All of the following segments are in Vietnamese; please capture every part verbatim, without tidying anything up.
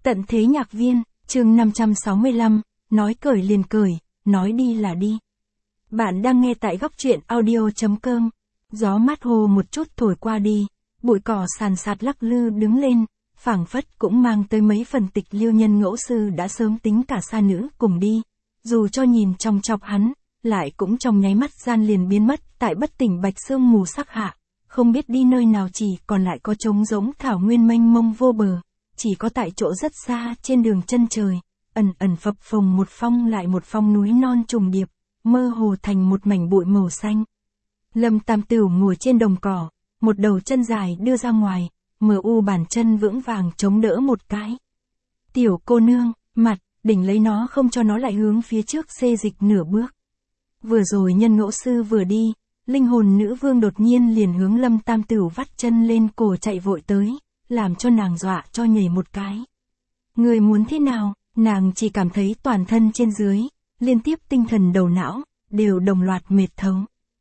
Tận thế nhạc viên, chương năm trăm sáu mươi lăm, nói cởi liền cởi, nói đi là đi. Bạn đang nghe tại góc truyện audio chấm com. Gió mát hồ một chút thổi qua đi, bụi cỏ sàn sạt lắc lư đứng lên, phảng phất cũng mang tới mấy phần tịch liêu nhân ngẫu sư đã sớm tính cả sa nữ cùng đi. Dù cho nhìn trong chọc hắn, lại cũng trong nháy mắt gian liền biến mất tại bất tỉnh bạch sương mù sắc hạ. Không biết đi nơi nào, chỉ còn lại có trống rỗng thảo nguyên mênh mông vô bờ. Chỉ có tại chỗ rất xa trên đường chân trời, ẩn ẩn phập phồng một phong lại một phong núi non trùng điệp, mơ hồ thành một mảnh bụi màu xanh. Lâm Tam Tửu ngồi trên đồng cỏ, một đầu chân dài đưa ra ngoài, mờ u bàn chân vững vàng chống đỡ một cái. Tiểu cô nương, mặt, đỉnh lấy nó không cho nó lại hướng phía trước xê dịch nửa bước. Vừa rồi nhân ngẫu sư vừa đi, linh hồn nữ vương đột nhiên liền hướng Lâm Tam Tửu vắt chân lên cổ chạy vội tới, làm cho nàng dọa cho nhảy một cái. Người muốn thế nào, nàng chỉ cảm thấy toàn thân trên dưới, liên tiếp tinh thần đầu não, đều đồng loạt mệt thấu.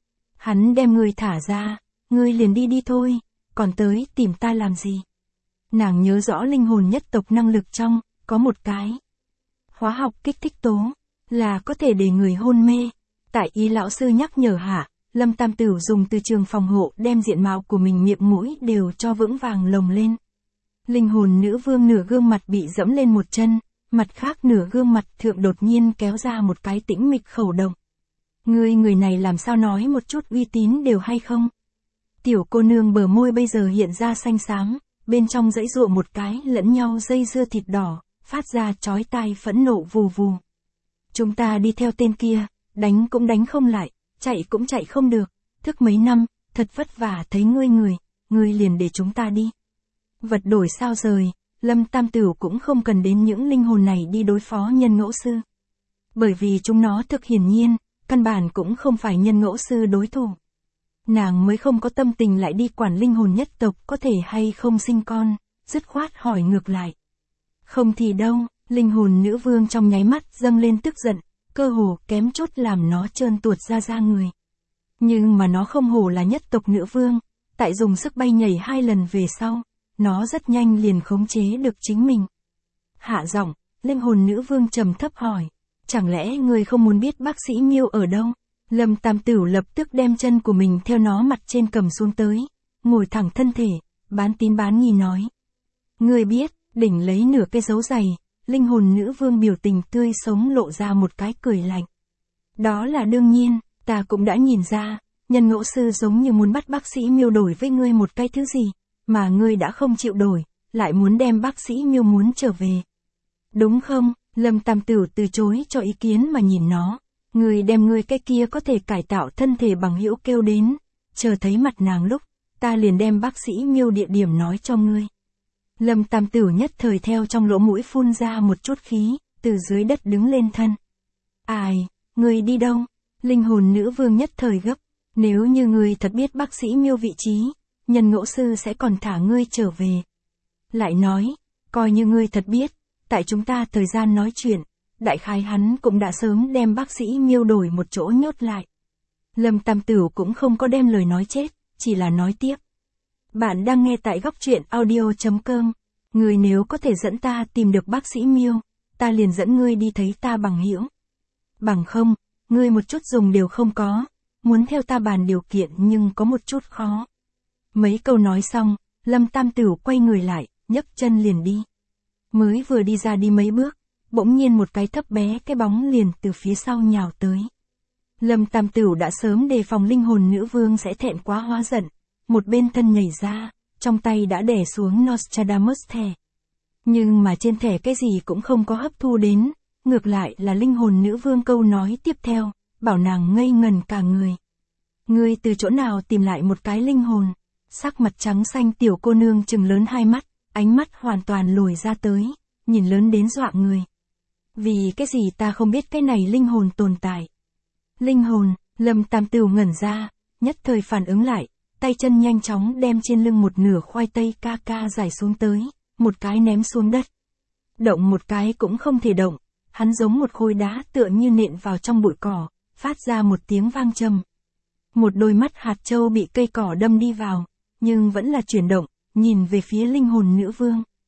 Hắn đem người thả ra, ngươi liền đi đi thôi, còn tới tìm ta làm gì? Nàng nhớ rõ linh hồn nhất tộc năng lực trong, có một cái. Hóa học kích thích tố, là có thể để người hôn mê. Tại ý lão sư nhắc nhở hạ, Lâm Tam Tửu dùng từ trường phòng hộ đem diện mạo của mình miệng mũi đều cho vững vàng lồng lên. Linh hồn nữ vương nửa gương mặt bị dẫm lên một chân, mặt khác nửa gương mặt thượng đột nhiên kéo ra một cái tĩnh mịch khẩu động. Ngươi người này làm sao nói một chút uy tín đều hay không? Tiểu cô nương bờ môi bây giờ hiện ra xanh xám, bên trong dãy dụa một cái lẫn nhau dây dưa thịt đỏ, phát ra chói tai phẫn nộ vù vù. Chúng ta đi theo tên kia, đánh cũng đánh không lại, chạy cũng chạy không được, thức mấy năm, thật vất vả thấy ngươi người, ngươi liền để chúng ta đi. Vật đổi sao rời, Lâm Tam Tửu cũng không cần đến những linh hồn này đi đối phó nhân ngẫu sư. Bởi vì chúng nó thực hiển nhiên, căn bản cũng không phải nhân ngẫu sư đối thủ. Nàng mới không có tâm tình lại đi quản linh hồn nhất tộc có thể hay không sinh con, dứt khoát hỏi ngược lại. Không thì đâu, linh hồn nữ vương trong nháy mắt dâng lên tức giận, cơ hồ kém chút làm nó trơn tuột ra da người. Nhưng mà nó không hổ là nhất tộc nữ vương, tại dùng sức bay nhảy hai lần về sau, nó rất nhanh liền khống chế được chính mình. Hạ giọng, linh hồn nữ vương trầm thấp hỏi, chẳng lẽ ngươi không muốn biết bác sĩ Miêu ở đâu? Lâm Tam Tửu lập tức đem chân của mình theo nó mặt trên cầm xuống tới, ngồi thẳng thân thể, bán tín bán nghi nói. Ngươi biết, đỉnh lấy nửa cái dấu giày, linh hồn nữ vương biểu tình tươi sống lộ ra một cái cười lạnh. Đó là đương nhiên, ta cũng đã nhìn ra, nhân ngẫu sư giống như muốn bắt bác sĩ Miêu đổi với ngươi một cái thứ gì, mà ngươi đã không chịu đổi, lại muốn đem bác sĩ Miêu muốn trở về. Đúng không? Lâm Tam Tửu từ chối cho ý kiến mà nhìn nó. Ngươi đem ngươi cái kia có thể cải tạo thân thể bằng hữu kêu đến, chờ thấy mặt nàng lúc, ta liền đem bác sĩ Miêu địa điểm nói cho ngươi. Lâm Tam Tửu nhất thời theo trong lỗ mũi phun ra một chút khí, từ dưới đất đứng lên thân. Ai, ngươi đi đâu? Linh hồn nữ vương nhất thời gấp, nếu như ngươi thật biết bác sĩ Miêu vị trí, nhân ngẫu sư sẽ còn thả ngươi trở về. Lại nói, coi như ngươi thật biết, tại chúng ta thời gian nói chuyện, đại khái hắn cũng đã sớm đem bác sĩ Miêu đổi một chỗ nhốt lại. Lâm Tam Tửu cũng không có đem lời nói chết, chỉ là nói tiếp. Bạn đang nghe tại góc truyện audio chấm com. Ngươi nếu có thể dẫn ta tìm được bác sĩ Miêu, ta liền dẫn ngươi đi thấy ta bằng hữu. Bằng không, ngươi một chút dùng đều không có, muốn theo ta bàn điều kiện nhưng có một chút khó. Mấy câu nói xong, Lâm Tam Tửu quay người lại, nhấc chân liền đi. Mới vừa đi ra đi mấy bước, bỗng nhiên một cái thấp bé cái bóng liền từ phía sau nhào tới. Lâm Tam Tửu đã sớm đề phòng linh hồn nữ vương sẽ thẹn quá hóa giận, một bên thân nhảy ra, trong tay đã đè xuống Nostradamus thẻ. Nhưng mà trên thẻ cái gì cũng không có hấp thu đến, ngược lại là linh hồn nữ vương câu nói tiếp theo, bảo nàng ngây ngần cả người. Ngươi từ chỗ nào tìm lại một cái linh hồn? Sắc mặt trắng xanh tiểu cô nương trừng lớn hai mắt, ánh mắt hoàn toàn lồi ra tới, nhìn lớn đến dọa người. Vì cái gì ta không biết cái này linh hồn tồn tại? Linh hồn, Lâm Tam Tửu ngẩn ra, nhất thời phản ứng lại, tay chân nhanh chóng đem trên lưng một nửa khoai tây ca ca giải xuống tới, một cái ném xuống đất. Động một cái cũng không thể động, hắn giống một khối đá tựa như nện vào trong bụi cỏ, phát ra một tiếng vang trầm. Một đôi mắt hạt châu bị cây cỏ đâm đi vào, nhưng vẫn là chuyển động, nhìn về phía linh hồn nữ vương.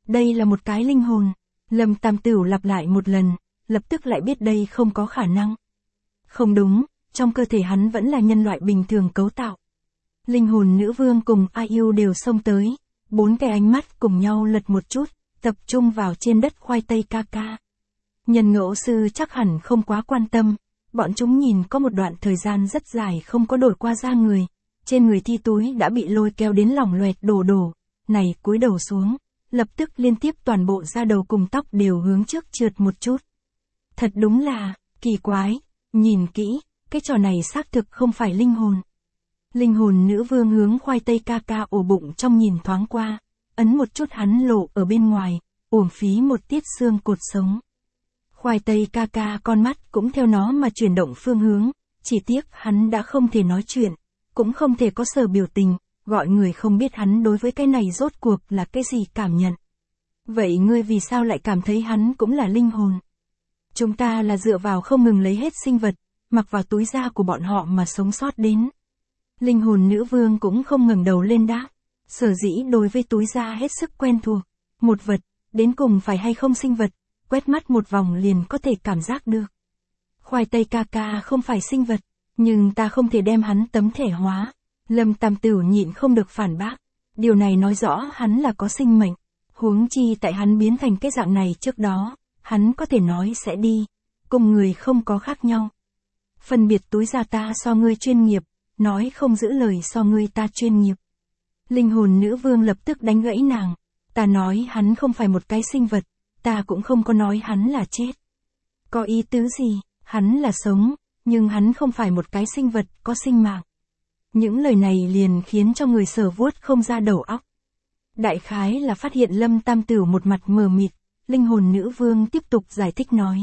Đây là một cái linh hồn. Lâm Tam Tửu lặp lại một lần, lập tức lại biết đây không có khả năng. Không đúng, trong cơ thể hắn vẫn là nhân loại bình thường cấu tạo. Linh hồn nữ vương cùng A Yêu đều xông tới, bốn cái ánh mắt cùng nhau lật một chút, tập trung vào trên đất khoai tây ca ca. Nhân ngẫu sư chắc hẳn không quá quan tâm, bọn chúng nhìn có một đoạn thời gian rất dài không có đổi qua da người, trên người thi túi đã bị lôi kéo đến lỏng loẹt đổ đổ, này cúi đầu xuống, lập tức liên tiếp toàn bộ da đầu cùng tóc đều hướng trước trượt một chút. Thật đúng là, kỳ quái, nhìn kỹ, cái trò này xác thực không phải linh hồn. Linh hồn nữ vương hướng khoai tây ca ca ổ bụng trong nhìn thoáng qua, ấn một chút hắn lộ ở bên ngoài, uổng phí một tiết xương cột sống. Khoai tây ca ca con mắt cũng theo nó mà chuyển động phương hướng, chỉ tiếc hắn đã không thể nói chuyện, cũng không thể có sở biểu tình, gọi người không biết hắn đối với cái này rốt cuộc là cái gì cảm nhận. Vậy ngươi vì sao lại cảm thấy hắn cũng là linh hồn? Chúng ta là dựa vào không ngừng lấy hết sinh vật, mặc vào túi da của bọn họ mà sống sót đến. Linh hồn nữ vương cũng không ngẩng đầu lên đáp. Sở dĩ đối với túi da hết sức quen thuộc. Một vật, đến cùng phải hay không sinh vật, quét mắt một vòng liền có thể cảm giác được. Khoai tây ca ca không phải sinh vật, nhưng ta không thể đem hắn tấm thể hóa. Lâm Tam Tửu nhịn không được phản bác. Điều này nói rõ hắn là có sinh mệnh. Huống chi tại hắn biến thành cái dạng này trước đó, hắn có thể nói sẽ đi. Cùng người không có khác nhau. Phân biệt túi da ta so ngươi chuyên nghiệp, nói không giữ lời so ngươi ta chuyên nghiệp. Linh hồn nữ vương lập tức đánh gãy nàng. Ta nói hắn không phải một cái sinh vật, ta cũng không có nói hắn là chết. Có ý tứ gì, hắn là sống, nhưng hắn không phải một cái sinh vật có sinh mạng. Những lời này liền khiến cho người sở vuốt không ra đầu óc. Đại khái là phát hiện Lâm Tam Tửu một mặt mờ mịt, linh hồn nữ vương tiếp tục giải thích nói.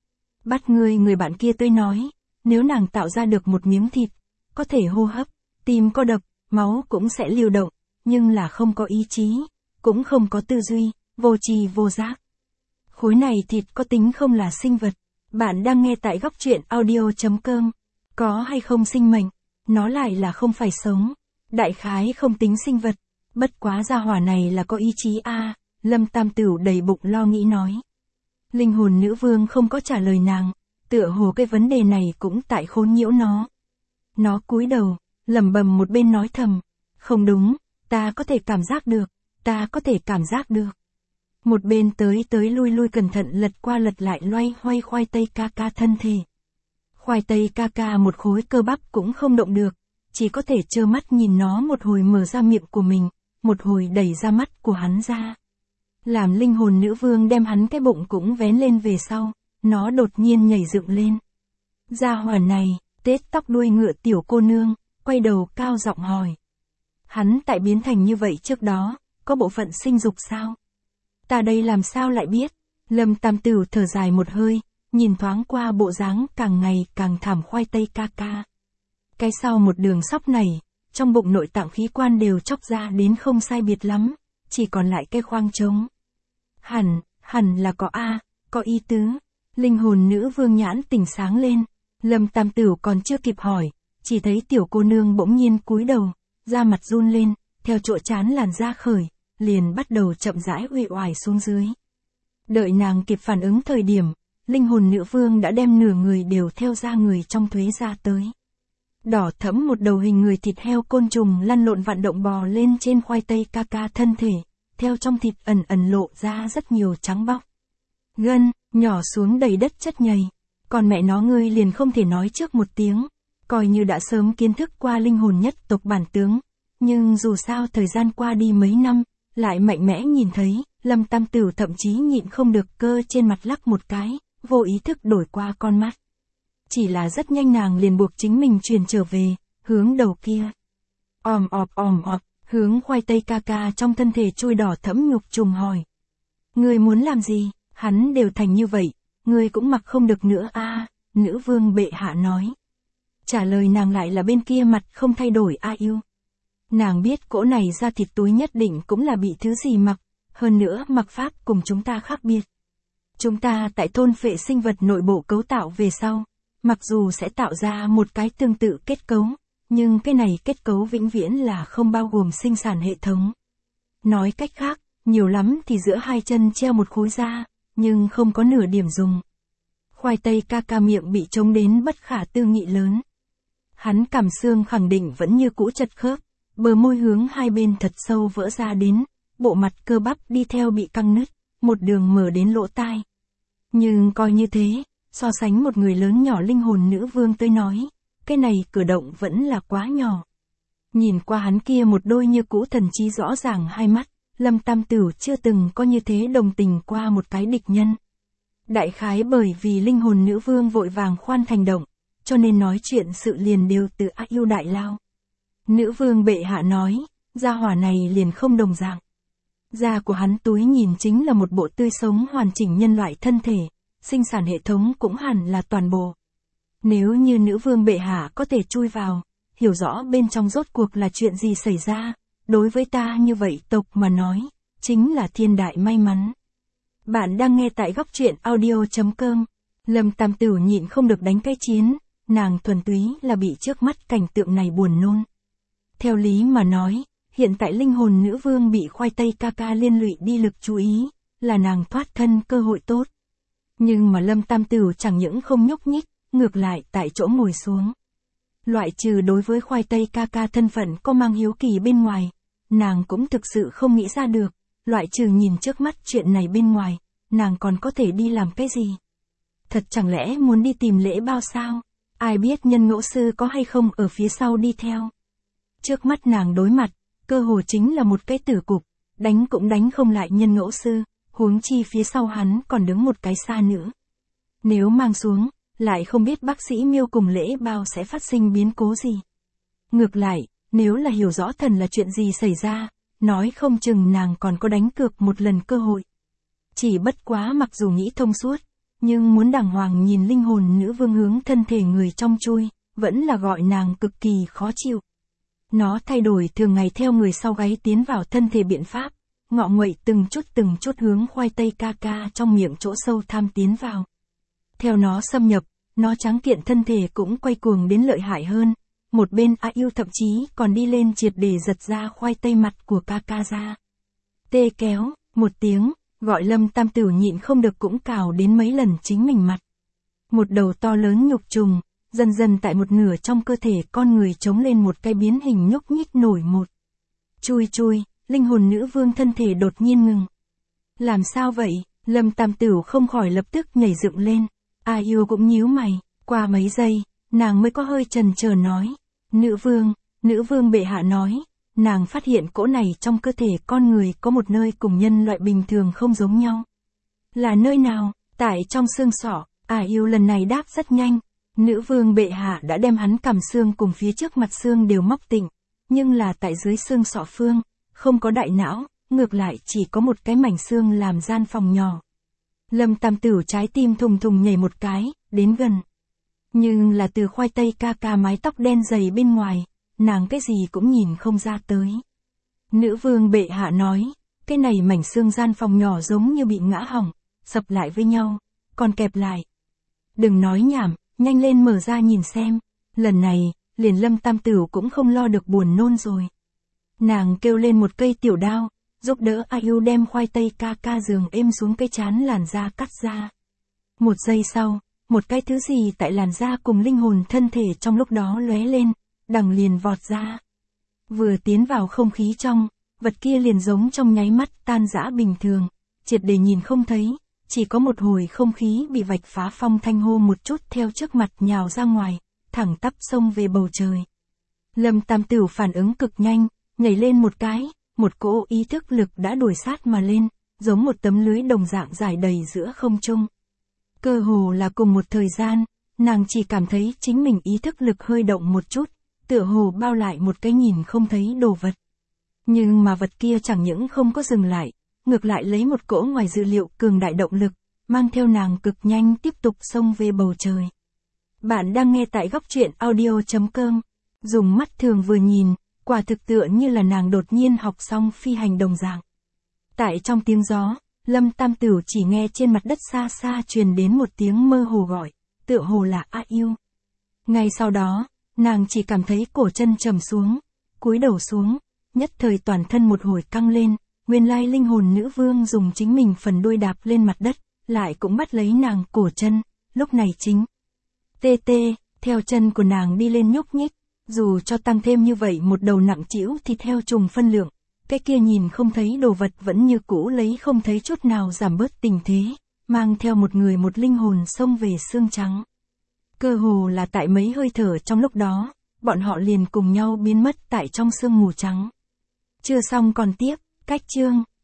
Bắt ngươi người bạn kia tới nói, nếu nàng tạo ra được một miếng thịt, có thể hô hấp, tim có đập, máu cũng sẽ lưu động, nhưng là không có ý chí, cũng không có tư duy, vô tri vô giác. Khối này thịt có tính không là sinh vật. Bạn đang nghe tại góc truyện audio chấm com. Có hay không sinh mệnh, nó lại là không phải sống. Đại khái không tính sinh vật. Bất quá gia hỏa này là có ý chí a à, Lâm Tam Tửu đầy bụng lo nghĩ nói. Linh hồn nữ vương không có trả lời nàng, tựa hồ cái vấn đề này cũng tại khốn nhiễu nó. Nó cúi đầu, lẩm bẩm một bên nói thầm. Không đúng, ta có thể cảm giác được, ta có thể cảm giác được. Một bên tới tới lui lui cẩn thận lật qua lật lại loay hoay khoai tây ca ca thân thể. Khoai tây ca ca một khối cơ bắp cũng không động được, chỉ có thể trơ mắt nhìn nó một hồi mở ra miệng của mình, một hồi đẩy ra mắt của hắn ra. Làm linh hồn nữ vương đem hắn cái bụng cũng vén lên về sau, nó đột nhiên nhảy dựng lên. Gia hỏa này, tết tóc đuôi ngựa tiểu cô nương, quay đầu cao giọng hỏi. Hắn tại biến thành như vậy trước đó, có bộ phận sinh dục sao? Ta đây làm sao lại biết? Lâm Tam Tửu thở dài một hơi, nhìn thoáng qua bộ dáng càng ngày càng thảm khoai tây ca ca. Cái sau một đường sóc này, trong bụng nội tạng khí quan đều chóc ra đến không sai biệt lắm, chỉ còn lại cái khoang trống. Hẳn, hẳn là có a, có ý tứ. Linh hồn nữ vương nhãn tỉnh sáng lên. Lâm Tam Tửu còn chưa kịp hỏi, chỉ thấy tiểu cô nương bỗng nhiên cúi đầu, da mặt run lên, theo chỗ trán làn da khởi, liền bắt đầu chậm rãi uể oải xuống dưới. Đợi nàng kịp phản ứng thời điểm, linh hồn nữ vương đã đem nửa người đều theo da người trong thuế ra tới. Đỏ thẫm một đầu hình người thịt heo côn trùng lăn lộn vặn động bò lên trên khoai tây ca ca thân thể, theo trong thịt ẩn ẩn lộ ra rất nhiều trắng bóc. Gân, nhỏ xuống đầy đất chất nhầy. Còn mẹ nó ngươi liền không thể nói trước một tiếng, coi như đã sớm kiến thức qua linh hồn nhất tộc bản tướng. Nhưng dù sao thời gian qua đi mấy năm, lại mạnh mẽ nhìn thấy, Lâm Tam Tửu thậm chí nhịn không được cơ trên mặt lắc một cái, vô ý thức đổi qua con mắt. Chỉ là rất nhanh nàng liền buộc chính mình truyền trở về, hướng đầu kia. Òm ọp òm ọp, hướng khoai tây ca ca trong thân thể chui đỏ thẫm nhục trùng hỏi. Ngươi muốn làm gì, hắn đều thành như vậy, ngươi cũng mặc không được nữa a à, nữ vương bệ hạ nói. Trả lời nàng lại là bên kia mặt không thay đổi a yêu. Nàng biết cỗ này ra thịt túi nhất định cũng là bị thứ gì mặc, hơn nữa mặc pháp cùng chúng ta khác biệt. Chúng ta tại thôn phệ sinh vật nội bộ cấu tạo về sau, mặc dù sẽ tạo ra một cái tương tự kết cấu, nhưng cái này kết cấu vĩnh viễn là không bao gồm sinh sản hệ thống. Nói cách khác, nhiều lắm thì giữa hai chân treo một khối da, nhưng không có nửa điểm dùng. Khoai tây ca ca miệng bị trống đến bất khả tư nghị lớn. Hắn cằm xương khẳng định vẫn như cũ chật khớp, bờ môi hướng hai bên thật sâu vỡ ra đến, bộ mặt cơ bắp đi theo bị căng nứt, một đường mở đến lỗ tai. Nhưng coi như thế, so sánh một người lớn nhỏ linh hồn nữ vương tới nói, cái này cử động vẫn là quá nhỏ. Nhìn qua hắn kia một đôi như cũ thần trí rõ ràng hai mắt, Lâm Tam Tửu chưa từng có như thế đồng tình qua một cái địch nhân. Đại khái bởi vì linh hồn nữ vương vội vàng khoan thành động, cho nên nói chuyện sự liền đều từ A Yêu đại lao. Nữ vương bệ hạ nói, gia hỏa này liền không đồng dạng. Da của hắn túi nhìn chính là một bộ tươi sống hoàn chỉnh nhân loại thân thể, sinh sản hệ thống cũng hẳn là toàn bộ. Nếu như nữ vương bệ hạ có thể chui vào, hiểu rõ bên trong rốt cuộc là chuyện gì xảy ra, đối với ta như vậy tộc mà nói, chính là thiên đại may mắn. Bạn đang nghe tại góc truyện audio.com. Lâm Tam Tửu nhịn không được đánh cái chiến, nàng thuần túy là bị trước mắt cảnh tượng này buồn nôn. Theo lý mà nói, hiện tại linh hồn nữ vương bị khoai tây ca ca liên lụy đi lực chú ý, là nàng thoát thân cơ hội tốt. Nhưng mà Lâm Tam Tửu chẳng những không nhúc nhích, ngược lại tại chỗ ngồi xuống. Loại trừ đối với khoai tây ca ca thân phận có mang hiếu kỳ bên ngoài, nàng cũng thực sự không nghĩ ra được, loại trừ nhìn trước mắt chuyện này bên ngoài, nàng còn có thể đi làm cái gì? Thật chẳng lẽ muốn đi tìm lễ bao sao? Ai biết nhân ngẫu sư có hay không ở phía sau đi theo? Trước mắt nàng đối mặt, cơ hồ chính là một cái tử cục, đánh cũng đánh không lại nhân ngẫu sư, huống chi phía sau hắn còn đứng một cái xa nữa. Nếu mang xuống, lại không biết bác sĩ Miêu cùng lễ bao sẽ phát sinh biến cố gì. Ngược lại, nếu là hiểu rõ thần là chuyện gì xảy ra, nói không chừng nàng còn có đánh cược một lần cơ hội. Chỉ bất quá mặc dù nghĩ thông suốt, nhưng muốn đàng hoàng nhìn linh hồn nữ vương hướng thân thể người trong chui, vẫn là gọi nàng cực kỳ khó chịu. Nó thay đổi thường ngày theo người sau gáy tiến vào thân thể biện pháp, ngọ nguậy từng chút từng chút hướng khoai tây ca ca trong miệng chỗ sâu tham tiến vào. Theo nó xâm nhập, nó tráng kiện thân thể cũng quay cuồng đến lợi hại hơn, một bên A Yêu thậm chí còn đi lên triệt để giật ra khoai tây mặt của ca ca ra. Tê kéo, một tiếng, gọi Lâm Tam Tửu nhịn không được cũng cào đến mấy lần chính mình mặt. Một đầu to lớn nhục trùng, dần dần tại một nửa trong cơ thể con người chống lên một cái biến hình nhúc nhích nổi một. Chui chui, linh hồn nữ vương thân thể đột nhiên ngừng. Làm sao vậy? Lâm Tam Tửu không khỏi lập tức nhảy dựng lên. A Yêu cũng nhíu mày, qua mấy giây, nàng mới có hơi chần chờ nói. Nữ vương, nữ vương bệ hạ nói, nàng phát hiện cỗ này trong cơ thể con người có một nơi cùng nhân loại bình thường không giống nhau. Là nơi nào? Tại trong xương sọ. A Yêu lần này đáp rất nhanh. Nữ vương bệ hạ đã đem hắn cằm xương cùng phía trước mặt xương đều móc tịnh, nhưng là tại dưới xương sọ phương, không có đại não, ngược lại chỉ có một cái mảnh xương làm gian phòng nhỏ. Lâm Tam Tửu trái tim thùng thùng nhảy một cái, đến gần. Nhưng là từ khoai tây ca ca mái tóc đen dày bên ngoài, nàng cái gì cũng nhìn không ra tới. Nữ vương bệ hạ nói, cái này mảnh xương gian phòng nhỏ giống như bị ngã hỏng, sập lại với nhau, còn kẹp lại. Đừng nói nhảm, nhanh lên mở ra nhìn xem. Lần này, liền Lâm Tam Tửu cũng không lo được buồn nôn rồi. Nàng kêu lên một cây tiểu đao, giúp đỡ A Yêu đem khoai tây ca ca giường êm xuống cái chán làn da cắt ra. Một giây sau, một cái thứ gì tại làn da cùng linh hồn thân thể trong lúc đó lóe lên, đằng liền vọt ra. Vừa tiến vào không khí trong, vật kia liền giống trong nháy mắt tan rã bình thường, triệt để nhìn không thấy, chỉ có một hồi không khí bị vạch phá phong thanh hô một chút theo trước mặt nhào ra ngoài, thẳng tắp xông về bầu trời. Lâm Tam Tửu phản ứng cực nhanh, nhảy lên một cái, một cỗ ý thức lực đã đuổi sát mà lên, giống một tấm lưới đồng dạng dài đầy giữa không trung. Cơ hồ là cùng một thời gian, nàng chỉ cảm thấy chính mình ý thức lực hơi động một chút, tựa hồ bao lại một cái nhìn không thấy đồ vật. Nhưng mà vật kia chẳng những không có dừng lại, ngược lại lấy một cỗ ngoài dự liệu cường đại động lực, mang theo nàng cực nhanh tiếp tục xông về bầu trời. Bạn đang nghe tại góc truyện audio.com, dùng mắt thường vừa nhìn, quả thực tựa như là nàng đột nhiên học xong phi hành đồng dạng. Tại trong tiếng gió, Lâm Tam Tửu chỉ nghe trên mặt đất xa xa truyền đến một tiếng mơ hồ gọi, tựa hồ là A Yêu. Ngay sau đó, nàng chỉ cảm thấy cổ chân trầm xuống, cúi đầu xuống, nhất thời toàn thân một hồi căng lên, Nguyên lai linh hồn nữ vương dùng chính mình phần đuôi đạp lên mặt đất, lại cũng bắt lấy nàng cổ chân, lúc này chính. Tê tê, theo chân của nàng đi lên nhúc nhích, dù cho tăng thêm như vậy một đầu nặng trĩu thì theo trùng phân lượng, cái kia nhìn không thấy đồ vật vẫn như cũ lấy không thấy chút nào giảm bớt tình thế, mang theo một người một linh hồn xông về xương trắng. Cơ hồ là tại mấy hơi thở trong lúc đó, bọn họ liền cùng nhau biến mất tại trong sương mù trắng. Chưa xong còn tiếp, cách chương.